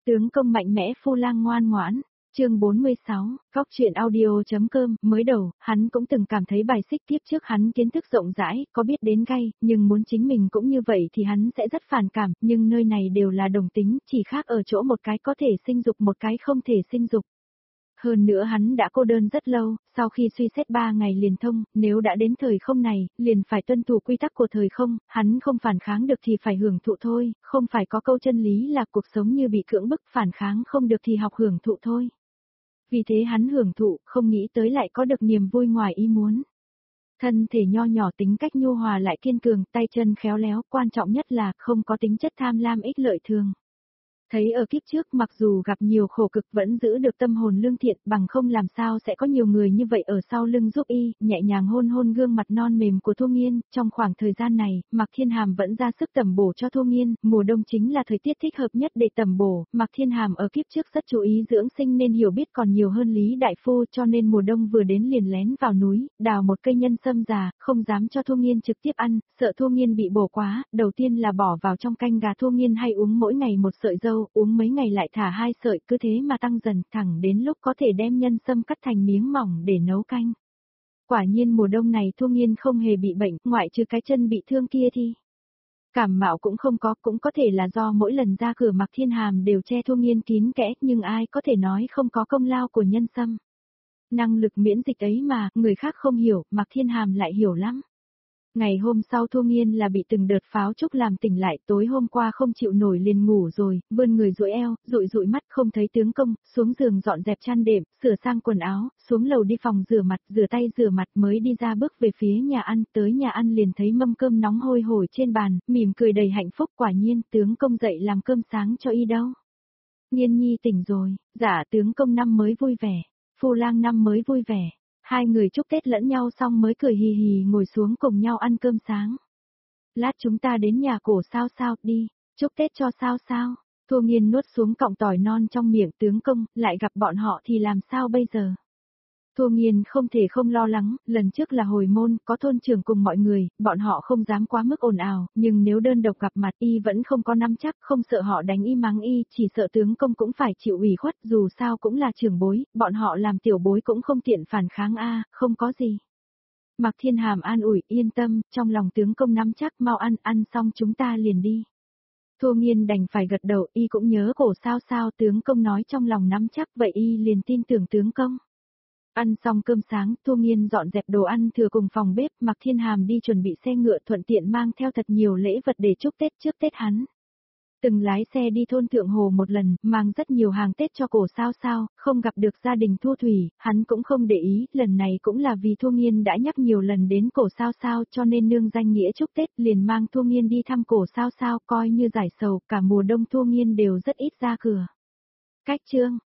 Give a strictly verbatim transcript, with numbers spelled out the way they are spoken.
Tướng công mạnh mẽ phu lang ngoan ngoãn. Chương bốn mươi sáu, Góc chuyện audio.com. Mới đầu, hắn cũng từng cảm thấy bài xích tiếp trước hắn kiến thức rộng rãi, có biết đến gay, nhưng muốn chính mình cũng như vậy thì hắn sẽ rất phản cảm, nhưng nơi này đều là đồng tính, chỉ khác ở chỗ một cái có thể sinh dục một cái không thể sinh dục. Hơn nữa hắn đã cô đơn rất lâu, sau khi suy xét ba ngày liền thông, nếu đã đến thời không này, liền phải tuân thủ quy tắc của thời không, hắn không phản kháng được thì phải hưởng thụ thôi, không phải có câu chân lý là cuộc sống như bị cưỡng bức, phản kháng không được thì học hưởng thụ thôi. Vì thế hắn hưởng thụ, không nghĩ tới lại có được niềm vui ngoài ý muốn. Thân thể nho nhỏ, tính cách nhu hòa lại kiên cường, tay chân khéo léo, quan trọng nhất là không có tính chất tham lam ích lợi thường. Thấy ở kiếp trước mặc dù gặp nhiều khổ cực vẫn giữ được tâm hồn lương thiện, bằng không làm sao sẽ có nhiều người như vậy ở sau lưng giúp y, nhẹ nhàng hôn hôn gương mặt non mềm của Thu Nghiên. Trong khoảng thời gian này, Mạc Thiên Hàm vẫn ra sức tẩm bổ cho Thu Nghiên, mùa đông chính là thời tiết thích hợp nhất để tẩm bổ. Mạc Thiên Hàm ở kiếp trước rất chú ý dưỡng sinh nên hiểu biết còn nhiều hơn Lý Đại Phu, cho nên mùa đông vừa đến liền lén vào núi, đào một cây nhân sâm già, không dám cho Thu Nghiên trực tiếp ăn, sợ Thu Nghiên bị bổ quá, đầu tiên là bỏ vào trong canh gà. Thu Nghiên hay uống mỗi ngày một sợi dâu, uống mấy ngày lại thả hai sợi, cứ thế mà tăng dần, thẳng đến lúc có thể đem nhân sâm cắt thành miếng mỏng để nấu canh. Quả nhiên mùa đông này Thu Nghiên không hề bị bệnh, ngoại trừ cái chân bị thương kia thì cảm mạo cũng không có, cũng có thể là do mỗi lần ra cửa Mạc Thiên Hàm đều che Thu Nghiên kín kẽ, nhưng ai có thể nói không có công lao của nhân sâm. Năng lực miễn dịch ấy mà, người khác không hiểu, Mạc Thiên Hàm lại hiểu lắm. Ngày hôm sau Thu Nghiên là bị từng đợt pháo trúc làm tỉnh lại, tối hôm qua không chịu nổi liền ngủ rồi, vươn người duỗi eo, dụi dụi mắt không thấy tướng công, xuống giường dọn dẹp chăn đệm, sửa sang quần áo, xuống lầu đi phòng rửa mặt, rửa tay rửa mặt mới đi ra bước về phía nhà ăn, tới nhà ăn liền thấy mâm cơm nóng hôi hổi trên bàn, mỉm cười đầy hạnh phúc. Quả nhiên tướng công dậy làm cơm sáng cho y đâu. Nghiên nhi tỉnh rồi, dạ tướng công năm mới vui vẻ, phu lang năm mới vui vẻ. Hai người chúc Tết lẫn nhau xong mới cười hì hì ngồi xuống cùng nhau ăn cơm sáng. Lát chúng ta đến nhà cổ Sao Sao đi, chúc Tết cho Sao Sao. Thu Nghiên nuốt xuống cọng tỏi non trong miệng. Tướng công, lại gặp bọn họ thì làm sao bây giờ? Thu Nghiên không thể không lo lắng, lần trước là hồi môn, có thôn trưởng cùng mọi người, bọn họ không dám quá mức ồn ào, nhưng nếu đơn độc gặp mặt y vẫn không có nắm chắc, không sợ họ đánh y mắng y, chỉ sợ tướng công cũng phải chịu ủy khuất, dù sao cũng là trưởng bối, bọn họ làm tiểu bối cũng không tiện phản kháng a, không có gì. Mạc Thiên Hàm an ủi, yên tâm, trong lòng tướng công nắm chắc, mau ăn, ăn xong chúng ta liền đi. Thu Nghiên đành phải gật đầu, y cũng nhớ cổ Sao Sao, tướng công nói trong lòng nắm chắc, vậy y liền tin tưởng tướng công. Ăn xong cơm sáng, Thu Nghiên dọn dẹp đồ ăn thừa cùng phòng bếp, Mạc Thiên Hàm đi chuẩn bị xe ngựa, thuận tiện mang theo thật nhiều lễ vật để chúc Tết trước Tết hắn. Từng lái xe đi thôn Thượng Hồ một lần, mang rất nhiều hàng Tết cho cổ Sao Sao, không gặp được gia đình Thu Thủy, hắn cũng không để ý, lần này cũng là vì Thu Nghiên đã nhắc nhiều lần đến cổ Sao Sao, cho nên nương danh nghĩa chúc Tết liền mang Thu Nghiên đi thăm cổ Sao Sao, coi như giải sầu. Cả mùa đông Thu Nghiên đều rất ít ra cửa. Cách chương